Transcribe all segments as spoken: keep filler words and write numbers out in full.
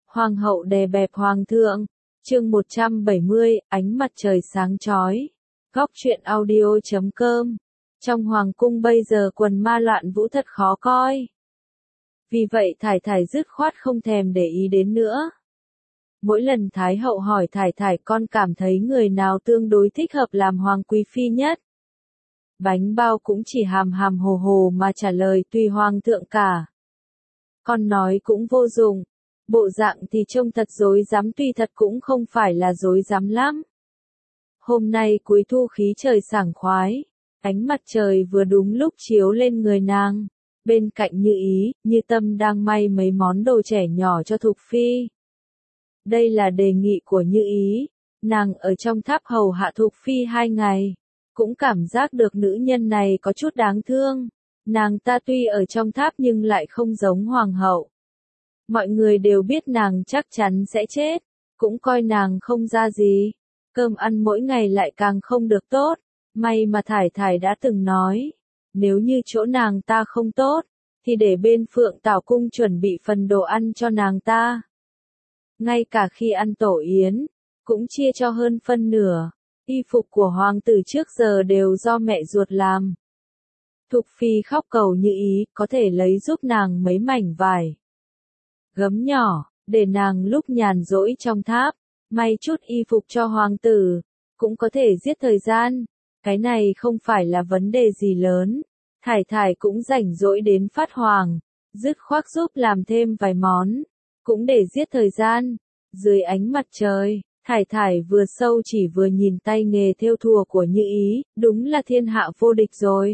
Hoàng hậu đè bẹp hoàng thượng. Chương một trăm bảy mươi, ánh mặt trời sáng chói. Góc truyện audio chấm com. Trong hoàng cung bây giờ quần ma loạn vũ thật khó coi. Vì vậy Thải Thải dứt khoát không thèm để ý đến nữa. Mỗi lần Thái hậu hỏi Thải Thải con cảm thấy người nào tương đối thích hợp làm hoàng quý phi nhất. Bánh bao cũng chỉ hàm hàm hồ hồ mà trả lời tùy hoàng thượng cả. Con nói cũng vô dụng. Bộ dạng thì trông thật dối dám tuy thật cũng không phải là dối dám lắm. Hôm nay cuối thu khí trời sảng khoái. Ánh mặt trời vừa đúng lúc chiếu lên người nàng. Bên cạnh Như Ý, Như Tâm đang may mấy món đồ trẻ nhỏ cho Thục Phi. Đây là đề nghị của Như Ý. Nàng ở trong tháp hầu hạ Thục Phi hai ngày. Cũng cảm giác được nữ nhân này có chút đáng thương. Nàng ta tuy ở trong tháp nhưng lại không giống hoàng hậu. Mọi người đều biết nàng chắc chắn sẽ chết. Cũng coi nàng không ra gì. Cơm ăn mỗi ngày lại càng không được tốt. May mà Thải Thải đã từng nói. Nếu như chỗ nàng ta không tốt. Thì để bên Phượng Tảo Cung chuẩn bị phần đồ ăn cho nàng ta. Ngay cả khi ăn tổ yến. Cũng chia cho hơn phân nửa. Y phục của hoàng tử trước giờ đều do mẹ ruột làm. Thục Phi khóc cầu Như Ý có thể lấy giúp nàng mấy mảnh vải gấm nhỏ, để nàng lúc nhàn rỗi trong tháp, may chút y phục cho hoàng tử, cũng có thể giết thời gian. Cái này không phải là vấn đề gì lớn. Thải Thải cũng rảnh rỗi đến phát hoàng, dứt khoát giúp làm thêm vài món, cũng để giết thời gian. Dưới ánh mặt trời, Thải Thải vừa sâu chỉ vừa nhìn tay nghề thêu thùa của Như Ý, đúng là thiên hạ vô địch rồi.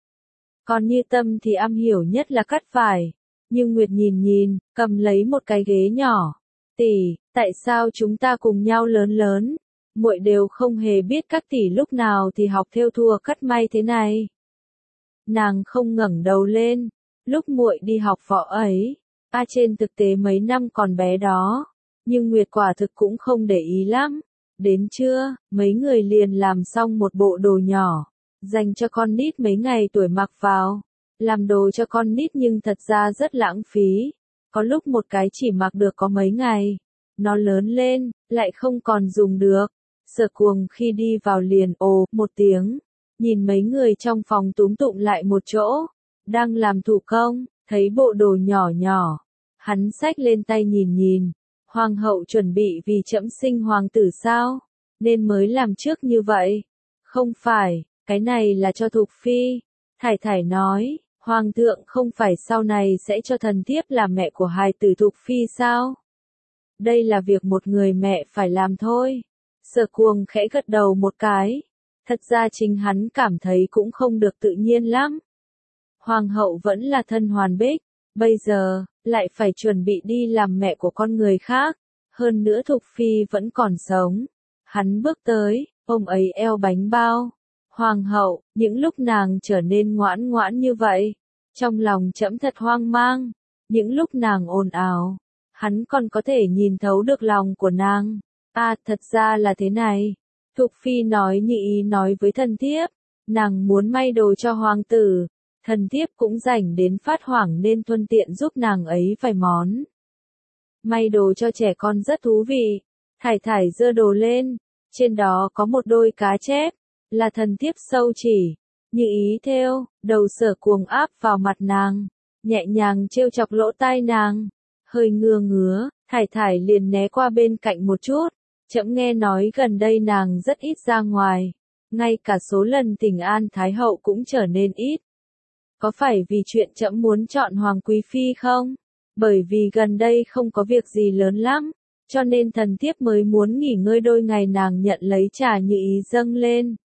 Còn Như Tâm thì am hiểu nhất là cắt vải. Nhưng Nguyệt nhìn nhìn, cầm lấy một cái ghế nhỏ. Tỷ, tại sao chúng ta cùng nhau lớn lớn? Muội đều không hề biết các tỷ lúc nào thì học thêu thùa cắt may thế này. Nàng không ngẩng đầu lên. Lúc muội đi học võ ấy, a trên thực tế mấy năm còn bé đó. Nhưng Nguyệt quả thực cũng không để ý lắm. Đến trưa, mấy người liền làm xong một bộ đồ nhỏ, dành cho con nít mấy ngày tuổi mặc vào. Làm đồ cho con nít nhưng thật ra rất lãng phí. Có lúc một cái chỉ mặc được có mấy ngày. Nó lớn lên, lại không còn dùng được. Sở Cuồng khi đi vào liền ồ một tiếng. Nhìn mấy người trong phòng túm tụm lại một chỗ. Đang làm thủ công, thấy bộ đồ nhỏ nhỏ. Hắn xách lên tay nhìn nhìn. Hoàng hậu chuẩn bị vì trẫm sinh hoàng tử sao? Nên mới làm trước như vậy. Không phải, cái này là cho Thục Phi. Thải Thải nói. Hoàng thượng không phải sau này sẽ cho thần thiếp làm mẹ của hài tử Thục Phi sao? Đây là việc một người mẹ phải làm thôi. Sở Cuồng khẽ gật đầu một cái. Thật ra chính hắn cảm thấy cũng không được tự nhiên lắm. Hoàng hậu vẫn là thân hoàn bích. Bây giờ, lại phải chuẩn bị đi làm mẹ của con người khác. Hơn nữa Thục Phi vẫn còn sống. Hắn bước tới, ôm ấy eo bánh bao. Hoàng hậu, những lúc nàng trở nên ngoãn ngoãn như vậy, trong lòng trẫm thật hoang mang. Những lúc nàng ồn ào, hắn còn có thể nhìn thấu được lòng của nàng. À, thật ra là thế này. Thục Phi nói Như Ý nói với thần thiếp, nàng muốn may đồ cho hoàng tử. Thần thiếp cũng rảnh đến phát hoảng nên thuận tiện giúp nàng ấy vài món. May đồ cho trẻ con rất thú vị. Thải Thải giơ đồ lên, trên đó có một đôi cá chép. Là thần thiếp sâu chỉ. Như Ý thêu, đầu Sở Cuồng áp vào mặt nàng, nhẹ nhàng trêu chọc lỗ tai nàng. Hơi ngưa ngứa, Thải Thải liền né qua bên cạnh một chút. Trẫm nghe nói gần đây nàng rất ít ra ngoài. Ngay cả số lần thỉnh an Thái hậu cũng trở nên ít. Có phải vì chuyện trẫm muốn chọn Hoàng Quý Phi không? Bởi vì gần đây không có việc gì lớn lắm. Cho nên thần thiếp mới muốn nghỉ ngơi đôi ngày. Nàng nhận lấy trà Như Ý dâng lên.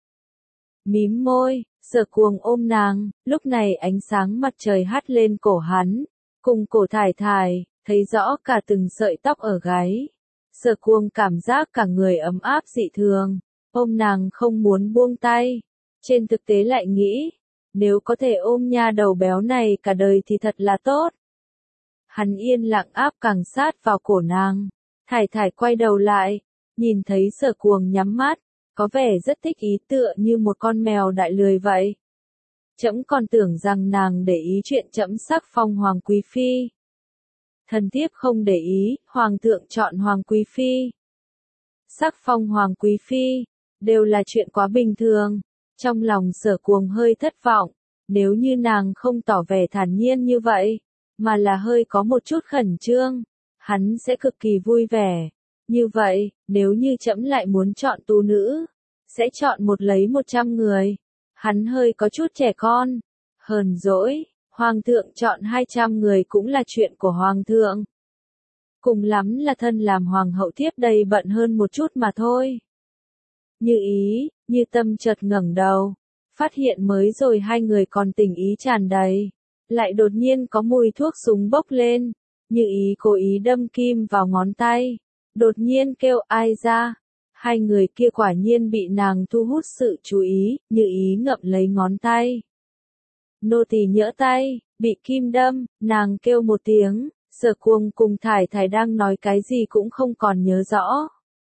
Mím môi, Sở Cuồng ôm nàng, lúc này ánh sáng mặt trời hắt lên cổ hắn, cùng cổ Thải Thải, thấy rõ cả từng sợi tóc ở gáy. Sở Cuồng cảm giác cả người ấm áp dị thường, ôm nàng không muốn buông tay. Trên thực tế lại nghĩ, nếu có thể ôm nha đầu béo này cả đời thì thật là tốt. Hắn yên lặng áp càng sát vào cổ nàng. Thải Thải quay đầu lại, nhìn thấy Sở Cuồng nhắm mắt. Có vẻ rất thích ý tựa như một con mèo đại lười vậy. Trẫm còn tưởng rằng nàng để ý chuyện trẫm sắc phong Hoàng Quý Phi. Thần thiếp không để ý, hoàng thượng chọn hoàng quý phi. Sắc phong hoàng quý phi, đều là chuyện quá bình thường. Trong lòng Sở Cuồng hơi thất vọng, nếu như nàng không tỏ vẻ thản nhiên như vậy, mà là hơi có một chút khẩn trương, hắn sẽ cực kỳ vui vẻ. Như vậy, nếu như trẫm lại muốn chọn tú nữ, sẽ chọn một lấy một trăm người. Hắn hơi có chút trẻ con, hờn dỗi, hoàng thượng chọn hai trăm người cũng là chuyện của hoàng thượng. Cùng lắm là thân làm hoàng hậu thiếp đầy bận hơn một chút mà thôi. Như Ý, Như Tâm chợt ngẩng đầu, phát hiện mới rồi hai người còn tình ý tràn đầy, lại đột nhiên có mùi thuốc súng bốc lên. Như Ý cố ý đâm kim vào ngón tay, đột nhiên kêu ai ra. Hai người kia quả nhiên bị nàng thu hút sự chú ý, Như Ý ngậm lấy ngón tay. Nô tỳ nhỡ tay, bị kim đâm, nàng kêu một tiếng. Sở Cuồng cùng Thải Thải đang nói cái gì cũng không còn nhớ rõ.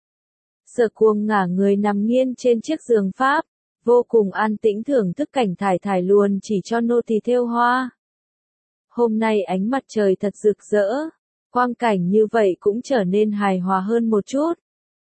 Sở Cuồng ngả người nằm nghiêng trên chiếc giường pháp, vô cùng an tĩnh thưởng thức cảnh Thải Thải luôn chỉ cho nô tỳ thêu hoa. Hôm nay ánh mặt trời thật rực rỡ, quang cảnh như vậy cũng trở nên hài hòa hơn một chút.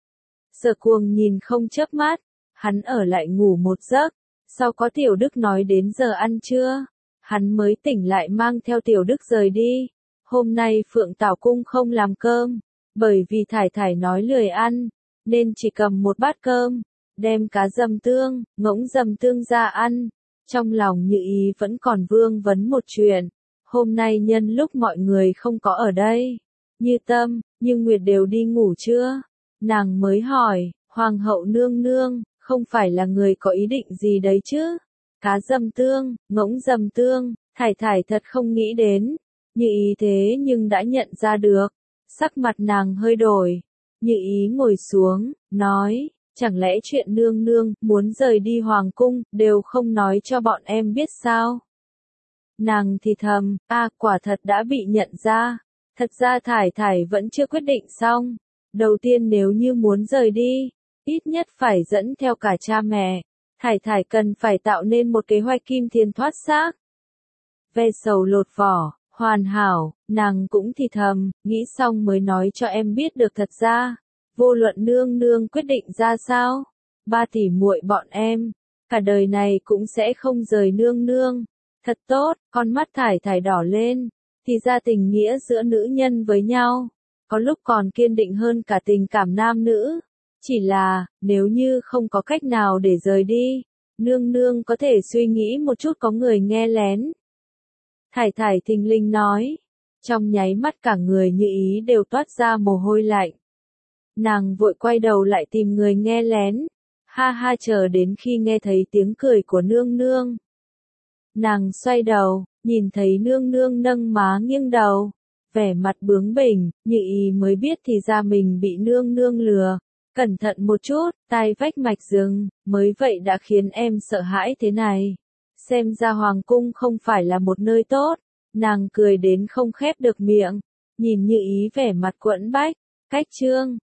Sở Cuồng nhìn không chớp mắt, hắn ở lại ngủ một giấc, sau có Tiểu Đức nói đến giờ ăn trưa, hắn mới tỉnh lại mang theo Tiểu Đức rời đi. Hôm nay Phượng Tảo Cung không làm cơm, bởi vì Thải Thải nói lười ăn, nên chỉ cầm một bát cơm, đem cá dầm tương, ngỗng dầm tương ra ăn. Trong lòng Như Ý vẫn còn vương vấn một chuyện, hôm nay nhân lúc mọi người không có ở đây, Như Tâm, Như Nguyệt đều đi ngủ chưa? Nàng mới hỏi, Hoàng hậu nương nương, không phải là người có ý định gì đấy chứ? Cá dầm tương, ngỗng dầm tương, Thải Thải thật không nghĩ đến. Như Ý thế nhưng đã nhận ra được, sắc mặt nàng hơi đổi. Như Ý ngồi xuống, nói, chẳng lẽ chuyện nương nương muốn rời đi hoàng cung, đều không nói cho bọn em biết sao? Nàng thì thầm, a quả thật đã bị nhận ra. Thật ra Thải Thải vẫn chưa quyết định xong. Đầu tiên nếu như muốn rời đi, ít nhất phải dẫn theo cả cha mẹ. Thải Thải cần phải tạo nên một kế hoạch kim thiên thoát xác. Ve sầu lột vỏ. Hoàn hảo, nàng cũng thì thầm, nghĩ xong mới nói cho em biết được thật ra. Vô luận nương nương quyết định ra sao, ba tỷ muội bọn em, cả đời này cũng sẽ không rời nương nương. Thật tốt, con mắt Thải Thải đỏ lên, thì ra tình nghĩa giữa nữ nhân với nhau, có lúc còn kiên định hơn cả tình cảm nam nữ. Chỉ là, nếu như không có cách nào để rời đi, nương nương có thể suy nghĩ một chút có người nghe lén. Thải Thải thình lình nói, trong nháy mắt cả người Như Ý đều toát ra mồ hôi lạnh. Nàng vội quay đầu lại tìm người nghe lén, ha ha chờ đến khi nghe thấy tiếng cười của nương nương. Nàng xoay đầu, nhìn thấy nương nương nâng má nghiêng đầu, vẻ mặt bướng bỉnh, Như Ý mới biết thì ra mình bị nương nương lừa. Cẩn thận một chút, tai vách mạch rừng, mới vậy đã khiến em sợ hãi thế này. Xem ra hoàng cung không phải là một nơi tốt. Nàng cười đến không khép được miệng, nhìn Như Ý vẻ mặt quẫn bách. Cách chương